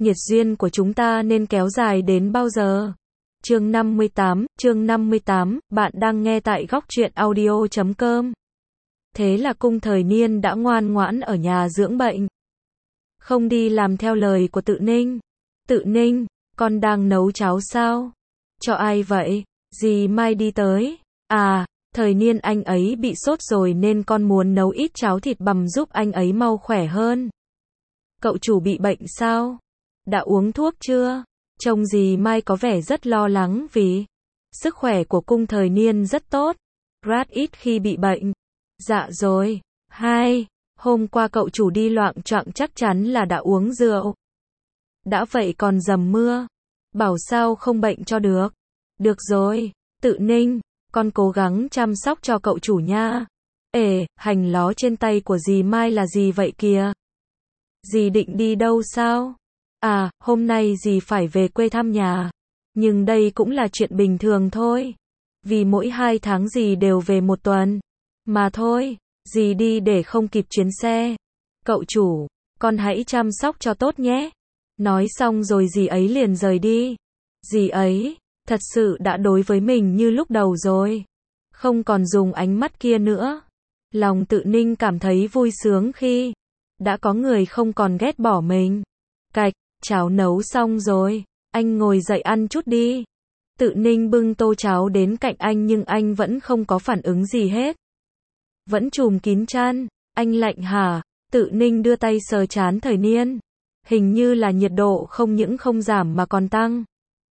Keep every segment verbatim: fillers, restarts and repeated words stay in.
Nhiệt duyên của chúng ta nên kéo dài đến bao giờ? Chương năm mươi tám, chương năm mươi tám, bạn đang nghe tại góc truyện audio chấm com. Thế là Cung Thời Niên đã ngoan ngoãn ở nhà dưỡng bệnh. Không đi làm theo lời của Tự Ninh. Tự Ninh, con đang nấu cháo sao? Cho ai vậy? Dì Mai đi tới. À, Thời Niên anh ấy bị sốt rồi nên con muốn nấu ít cháo thịt bằm giúp anh ấy mau khỏe hơn. Cậu chủ bị bệnh sao? Đã uống thuốc chưa? Trông dì Mai có vẻ rất lo lắng vì sức khỏe của Cung Thời Niên rất tốt. Rất ít khi bị bệnh. Dạ rồi. Hai, hôm qua cậu chủ đi loạng choạng chắc chắn là đã uống rượu. Đã vậy còn dầm mưa. Bảo sao không bệnh cho được. Được rồi, Tự Ninh, con cố gắng chăm sóc cho cậu chủ nha. Ê, hành ló trên tay của dì Mai là gì vậy kìa? Dì định đi đâu sao? À, hôm nay dì phải về quê thăm nhà. Nhưng đây cũng là chuyện bình thường thôi. Vì mỗi hai tháng dì đều về một tuần. Mà thôi, dì đi để không kịp chuyến xe. Cậu chủ, con hãy chăm sóc cho tốt nhé. Nói xong rồi dì ấy liền rời đi. Dì ấy, thật sự đã đối với mình như lúc đầu rồi. Không còn dùng ánh mắt kia nữa. Lòng Tự Ninh cảm thấy vui sướng khi đã có người không còn ghét bỏ mình. Cạch, cháo nấu xong rồi, anh ngồi dậy ăn chút đi. Tự Ninh bưng tô cháo đến cạnh anh nhưng anh vẫn không có phản ứng gì hết. Vẫn trùm kín chăn, anh lạnh hả? Tự Ninh đưa tay sờ trán Thời Niên. Hình như là nhiệt độ không những không giảm mà còn tăng.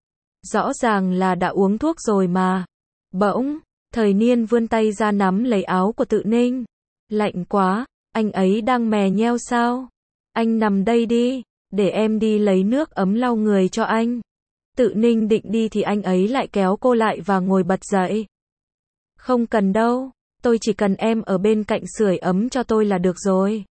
Rõ ràng là đã uống thuốc rồi mà. Bỗng, Thời Niên vươn tay ra nắm lấy áo của Tự Ninh. Lạnh quá, anh ấy đang mè nheo sao? Anh nằm đây đi, để em đi lấy nước ấm lau người cho anh. Tự Ninh định đi thì anh ấy lại kéo cô lại và ngồi bật dậy. Không cần đâu, tôi chỉ cần em ở bên cạnh sưởi ấm cho tôi là được rồi.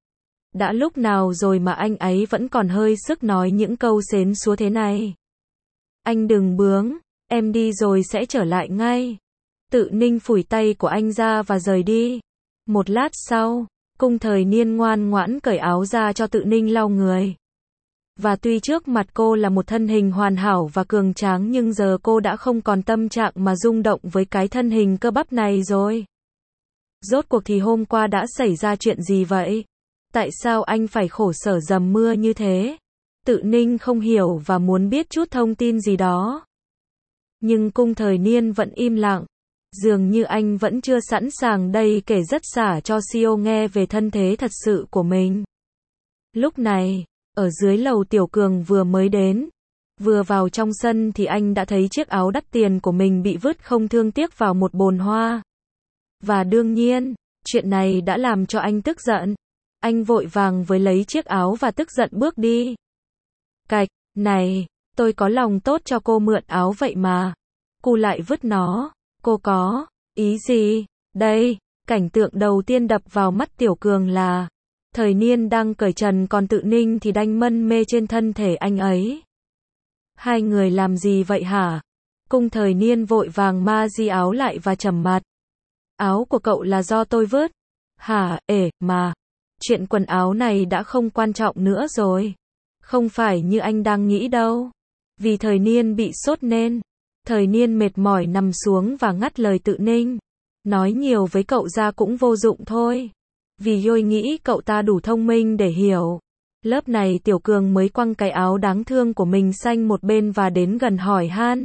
Đã lúc nào rồi mà anh ấy vẫn còn hơi sức nói những câu xến xúa thế này. Anh đừng bướng, em đi rồi sẽ trở lại ngay. Tự Ninh phủi tay của anh ra và rời đi. Một lát sau, Cung Thời Niên ngoan ngoãn cởi áo ra cho Tự Ninh lau người. Và tuy trước mặt cô là một thân hình hoàn hảo và cường tráng nhưng giờ cô đã không còn tâm trạng mà rung động với cái thân hình cơ bắp này rồi. Rốt cuộc thì hôm qua đã xảy ra chuyện gì vậy? Tại sao anh phải khổ sở dầm mưa như thế? Tự Ninh không hiểu và muốn biết chút thông tin gì đó. Nhưng Cung Thời Niên vẫn im lặng. Dường như anh vẫn chưa sẵn sàng đây kể rất xả cho Sio nghe về thân thế thật sự của mình. Lúc này, ở dưới lầu Tiểu Cường vừa mới đến. Vừa vào trong sân thì anh đã thấy chiếc áo đắt tiền của mình bị vứt không thương tiếc vào một bồn hoa. Và đương nhiên, chuyện này đã làm cho anh tức giận. Anh vội vàng với lấy chiếc áo và tức giận bước đi. Cạch, này, tôi có lòng tốt cho cô mượn áo vậy mà. Cô lại vứt nó. Cô có ý gì? Đây, cảnh tượng đầu tiên đập vào mắt Tiểu Cường là Thời Niên đang cởi trần còn Tự Ninh thì đanh mân mê trên thân thể anh ấy. Hai người làm gì vậy hả? Cung Thời Niên vội vàng ma di áo lại và trầm mặt. Áo của cậu là do tôi vứt. Hả, ể, mà. Chuyện quần áo này đã không quan trọng nữa rồi. Không phải như anh đang nghĩ đâu. Vì Thời Niên bị sốt nên Thời Niên mệt mỏi nằm xuống và ngắt lời Tự Ninh. Nói nhiều với cậu ra cũng vô dụng thôi. Vì tôi nghĩ cậu ta đủ thông minh để hiểu. Lớp này Tiểu Cường mới quăng cái áo đáng thương của mình sang một bên và đến gần hỏi han.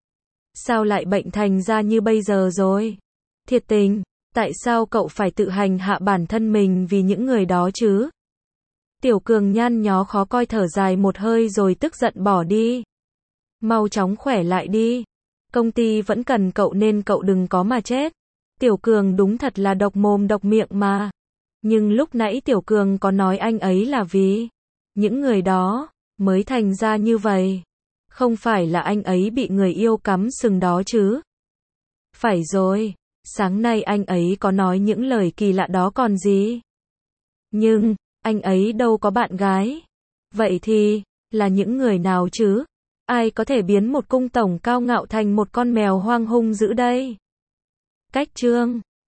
Sao lại bệnh thành ra như bây giờ rồi? Thiệt tình, tại sao cậu phải tự hành hạ bản thân mình vì những người đó chứ? Tiểu Cường nhăn nhó khó coi thở dài một hơi rồi tức giận bỏ đi. Mau chóng khỏe lại đi. Công ty vẫn cần cậu nên cậu đừng có mà chết. Tiểu Cường đúng thật là độc mồm độc miệng mà. Nhưng lúc nãy Tiểu Cường có nói anh ấy là vì những người đó mới thành ra như vậy. Không phải là anh ấy bị người yêu cắm sừng đó chứ? Phải rồi, sáng nay anh ấy có nói những lời kỳ lạ đó còn gì. Nhưng, anh ấy đâu có bạn gái. Vậy thì, là những người nào chứ? Ai có thể biến một cung tổng cao ngạo thành một con mèo hoang hung dữ đây? Cách chương